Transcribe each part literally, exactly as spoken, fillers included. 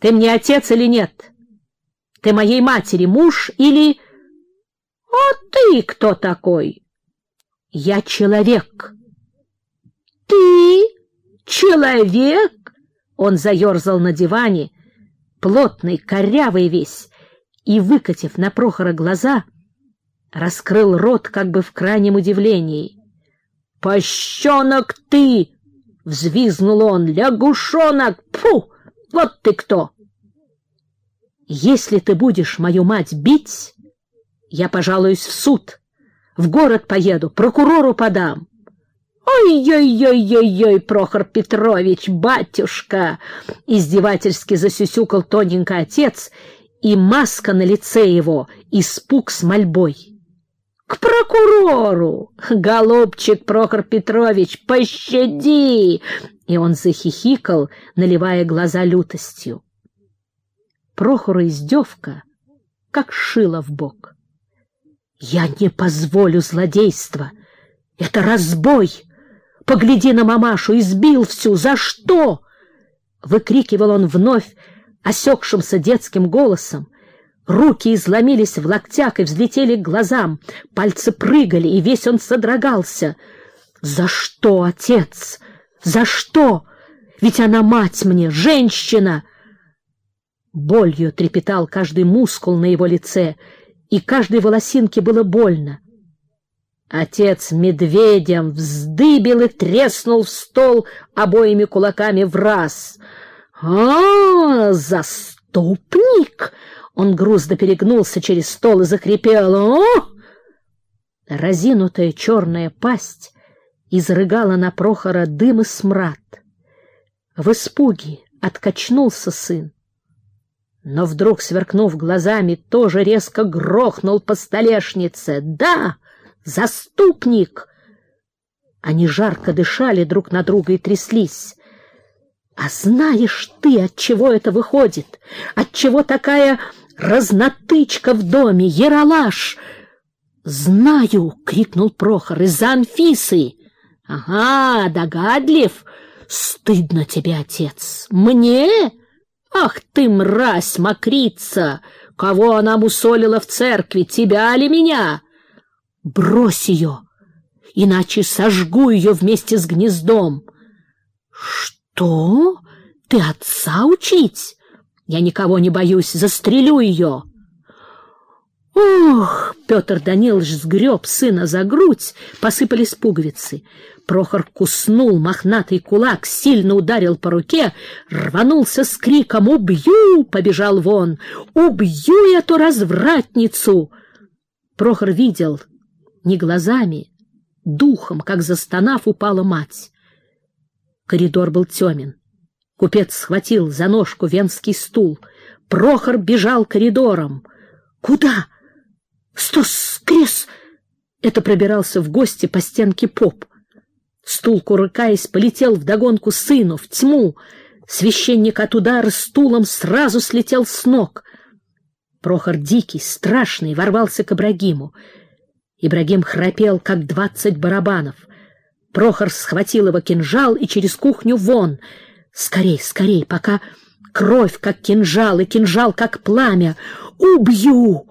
Ты мне отец или нет? Ты моей матери муж или... А ты кто такой? Я человек. Ты человек? Он заерзал на диване, плотный, корявый весь, и, выкатив на Прохора глаза, раскрыл рот как бы в крайнем удивлении. «Пощенок ты!» — взвизнул он. «Лягушонок! Фу! Вот ты кто!» «Если ты будешь мою мать бить, я пожалуюсь в суд, в город поеду, прокурору подам». «Ой-ой-ой-ой-ой, Прохор Петрович, батюшка!» — издевательски засюсюкал тоненько отец, и маска на лице его, испуг с мольбой. «К прокурору! Голубчик Прохор Петрович, пощади!» И он захихикал, наливая глаза лютостью. Прохору издевка, как шило в бок. «Я не позволю злодейства! Это разбой! Погляди на мамашу, избил всю! За что?» Выкрикивал он вновь осекшимся детским голосом. Руки изломились в локтях и взлетели к глазам, пальцы прыгали, и весь он содрогался. «За что, отец? За что? Ведь она мать мне, женщина!» Болью трепетал каждый мускул на его лице, и каждой волосинке было больно. Отец медведем вздыбил и треснул в стол обоими кулаками враз. «А, заступник!» Он грузно перегнулся через стол и захрипел. «О!» Разинутая черная пасть изрыгала на Прохора дым и смрад. В испуге откачнулся сын, но вдруг, сверкнув глазами, тоже резко грохнул по столешнице. «Да, заступник!» Они жарко дышали друг на друга и тряслись. «А знаешь ты, от чего это выходит? Отчего такая разнотычка в доме, ералаш?» «Знаю!» — крикнул Прохор. «Из-за Анфисы!» «Ага, догадлив! Стыдно тебе, отец!» «Мне? Ах ты, мразь, мокрица! Кого она мусолила в церкви, тебя или меня?» «Брось ее, иначе сожгу ее вместе с гнездом». «Что? Ты отца учить? Я никого не боюсь, застрелю ее». «Ох!» — Петр Данилович сгреб сына за грудь, посыпались пуговицы. Прохор куснул мохнатый кулак, сильно ударил по руке, рванулся с криком «Убью!» — побежал вон. «Убью эту развратницу!» Прохор видел не глазами, духом, как застонав, упала мать. Коридор был темен. Купец схватил за ножку венский стул. Прохор бежал коридором. «Куда? Стос, крес!» Это пробирался в гости по стенке поп. Стул, курыкаясь, полетел вдогонку сыну, в тьму. Священник от удара стулом сразу слетел с ног. Прохор дикий, страшный, ворвался к Ибрагиму. Ибрагим храпел, как двадцать барабанов. Прохор схватил его кинжал и через кухню вон. «Скорей, скорей, пока кровь, как кинжал, и кинжал, как пламя! Убью!»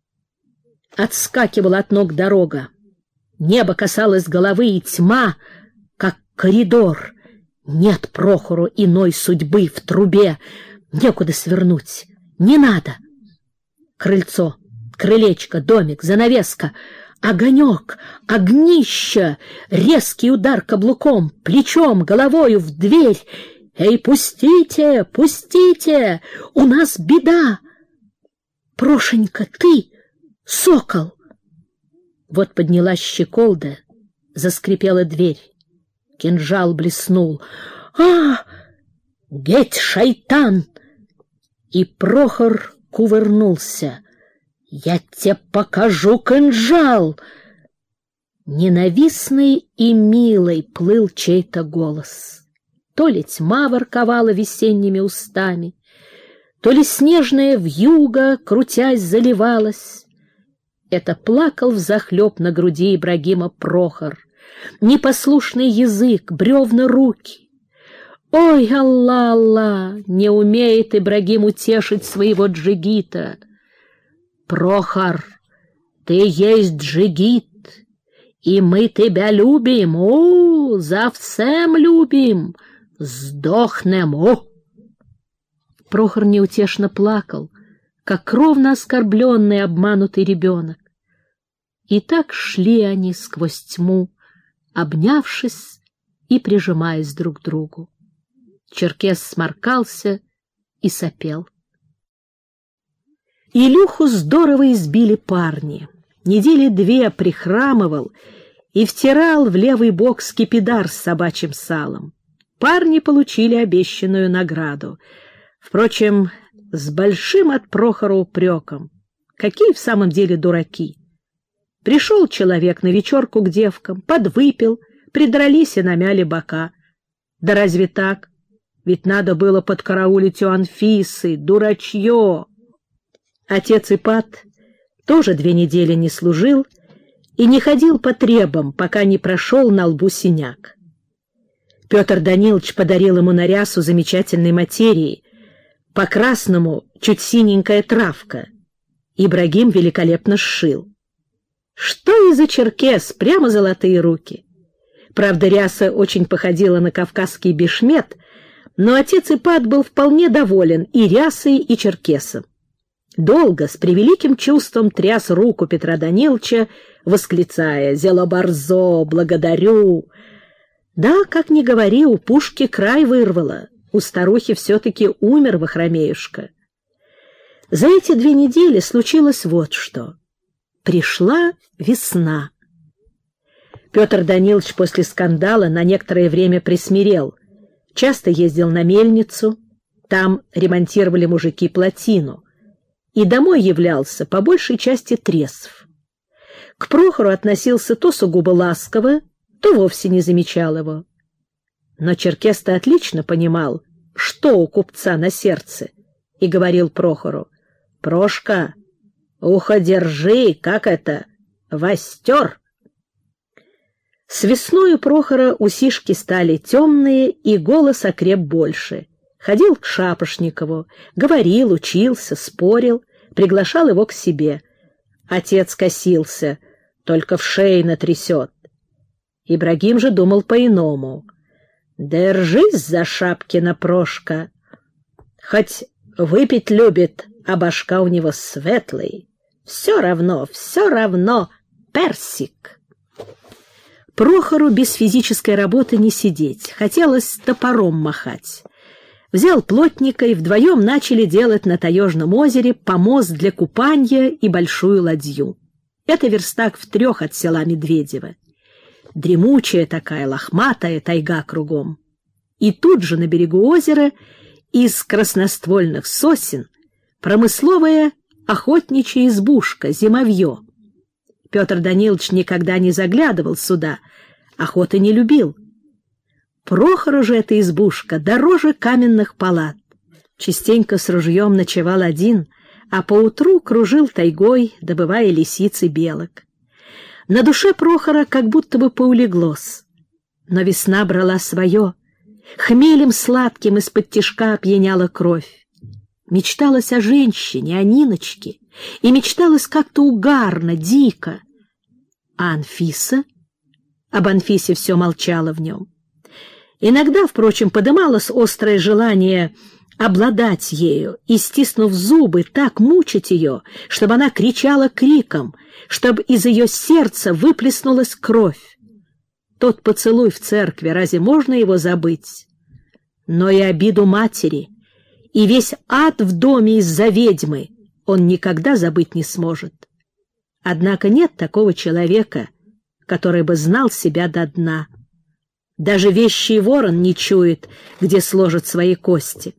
Отскакивала от ног дорога. Небо касалось головы, и тьма, как коридор. Нет Прохору иной судьбы в трубе. Некуда свернуть. Не надо. Крыльцо, крылечко, домик, занавеска. Огонек, огнище, резкий удар каблуком, плечом, головою в дверь. «Эй, пустите, пустите! У нас беда!» «Прошенька, ты, сокол!» Вот поднялась щеколда, заскрипела дверь. Кинжал блеснул. «А! Геть, шайтан!» И Прохор кувырнулся. «Я тебе покажу кинжал!» Ненавистный и милый плыл чей-то голос. То ли тьма ворковала весенними устами, то ли снежная вьюга, крутясь, заливалась. Это плакал взахлеб на груди Ибрагима Прохор. Непослушный язык, бревна руки. Ой, Алла-Алла, не умеет Ибрагим утешить своего джигита. Прохор, ты есть джигит, и мы тебя любим, о, завсем любим, сдохнем, о. Прохор неутешно плакал, как кровно оскорбленный, обманутый ребенок. И так шли они сквозь тьму, обнявшись и прижимаясь друг к другу. Черкес сморкался и сопел. Илюху здорово избили парни. Недели две прихрамывал и втирал в левый бок скипидар с собачьим салом. Парни получили обещанную награду. Впрочем, с большим от Прохора упреком. Какие в самом деле дураки! Пришел человек на вечерку к девкам, подвыпил, придрались и намяли бока. Да разве так? Ведь надо было подкараулить у Анфисы, дурачье! Отец Ипат тоже две недели не служил и не ходил по требам, пока не прошел на лбу синяк. Петр Данилович подарил ему на рясу замечательной материи, по-красному чуть синенькая травка. Ибрагим великолепно сшил. Что и за черкес, прямо золотые руки. Правда, ряса очень походила на кавказский бешмет, но отец Ипат был вполне доволен и рясой, и черкесом. Долго, с превеликим чувством тряс руку Петра Даниловича, восклицая: «Зело борзо, благодарю!» Да, как ни говори, у пушки край вырвало, у старухи все-таки умер Вахромеюшка. За эти две недели случилось вот что. Пришла весна. Петр Данилович после скандала на некоторое время присмирел, часто ездил на мельницу, там ремонтировали мужики плотину, и домой являлся по большей части трезв. К Прохору относился то сугубо ласково, то вовсе не замечал его. Но черкес-то отлично понимал, что у купца на сердце, и говорил Прохору: «Прошка, ухо держи, как это, востер». С весною Прохора усишки стали темные, и голос окреп больше. Ходил к Шапошникову, говорил, учился, спорил, приглашал его к себе. Отец косился, только в шее натрясет. Ибрагим же думал по-иному. «Держись за Шапкина, Прошка. Хоть выпить любит, а башка у него светлый. Все равно, все равно, персик». Прохору без физической работы не сидеть, хотелось топором махать. Взял плотника, и вдвоем начали делать на Таежном озере помост для купания и большую ладью. Это верстак в трех от села Медведево. Дремучая такая, лохматая тайга кругом. И тут же на берегу озера из красноствольных сосен промысловая охотничья избушка, зимовье. Петр Данилович никогда не заглядывал сюда, охоты не любил. Прохору же эта избушка дороже каменных палат. Частенько с ружьем ночевал один, а поутру кружил тайгой, добывая лисиц и белок. На душе Прохора как будто бы поулеглось. Но весна брала свое. Хмелем сладким из-под тишка опьяняла кровь. Мечталось о женщине, о Ниночке, и мечталось как-то угарно, дико. А Анфиса? Об Анфисе все молчало в нем. Иногда, впрочем, подымалось острое желание обладать ею и, стиснув зубы, так мучить ее, чтобы она кричала криком, чтобы из ее сердца выплеснулась кровь. Тот поцелуй в церкви, разве можно его забыть? Но и обиду матери, и весь ад в доме из-за ведьмы он никогда забыть не сможет. Однако нет такого человека, который бы знал себя до дна. Даже вещий ворон не чует, где сложит свои кости.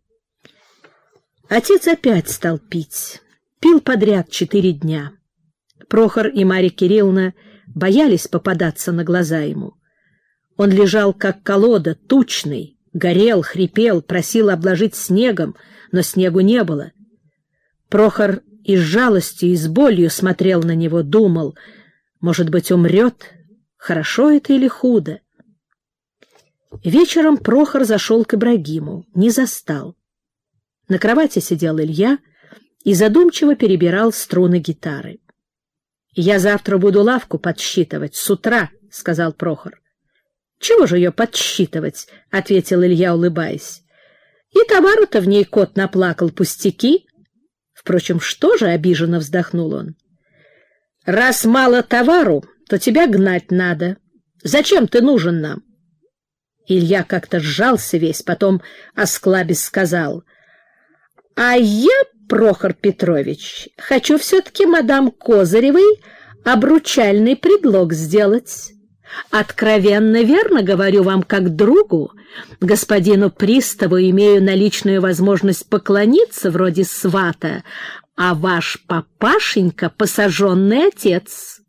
Отец опять стал пить. Пил подряд четыре дня. Прохор и Марья Кирилловна боялись попадаться на глаза ему. Он лежал, как колода, тучный, горел, хрипел, просил обложить снегом, но снегу не было. Прохор и с жалостью, и с болью смотрел на него, думал, может быть, умрет, хорошо это или худо. Вечером Прохор зашел к Ибрагиму, не застал. На кровати сидел Илья и задумчиво перебирал струны гитары. — Я завтра буду лавку подсчитывать с утра, — сказал Прохор. — Чего же ее подсчитывать? — ответил Илья, улыбаясь. — И товару-то в ней кот наплакал, пустяки. Впрочем, что же, — обиженно вздохнул он. — Раз мало товару, то тебя гнать надо. Зачем ты нужен нам? Илья как-то сжался весь, потом осклабясь сказал: — А я, Прохор Петрович, хочу все-таки мадам Козыревой обручальный предлог сделать. Откровенно верно говорю вам как другу, господину приставу имею наличную возможность поклониться вроде свата, а ваш папашенька — посаженный отец.